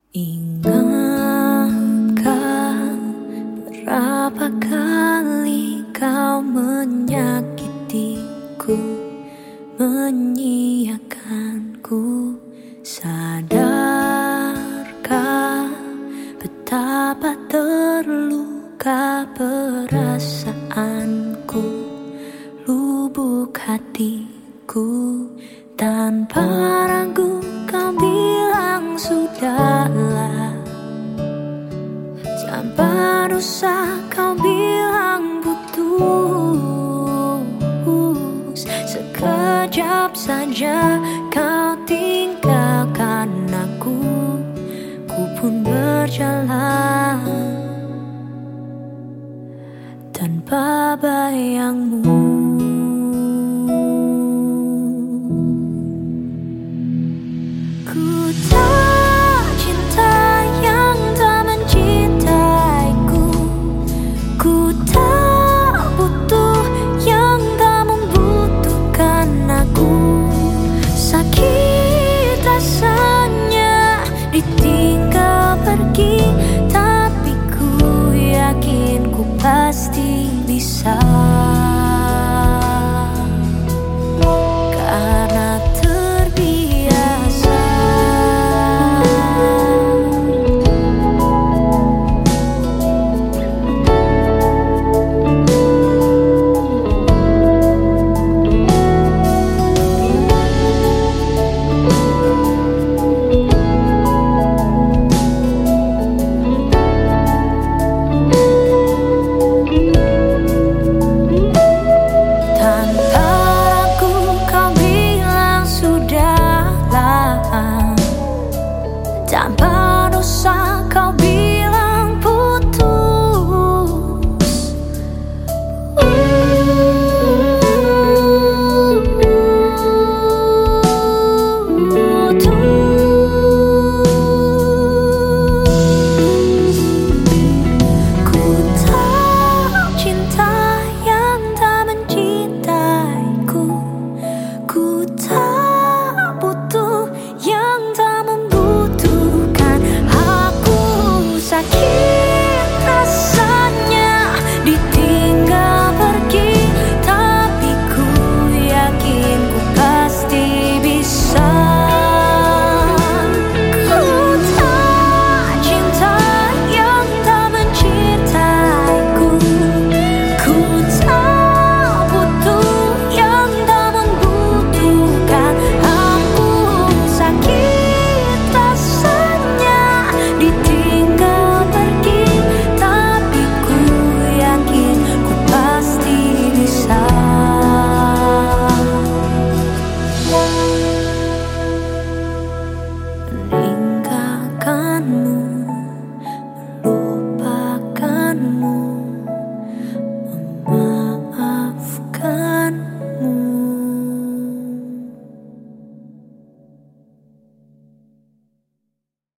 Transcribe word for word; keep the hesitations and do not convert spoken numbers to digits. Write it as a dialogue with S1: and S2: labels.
S1: Ingatkah berapa kali kau menyakitiku, menyiakanku? Sadarkah betapa terluka perasaanku, lubuk hatiku? Tanpa ragu kau bilang sudahlah, tanpa dosa kau bilang putus. Sekejap saja kau tinggalkan aku, ku pun berjalan tanpa bayangmu. Ku tak cinta yang tak mencintaiku, ku tak butuh yang tak membutuhkan aku. Sakit rasanya ditinggal pergi, tapi ku yakin ku pasti bisa. Karena tanpa dosa kau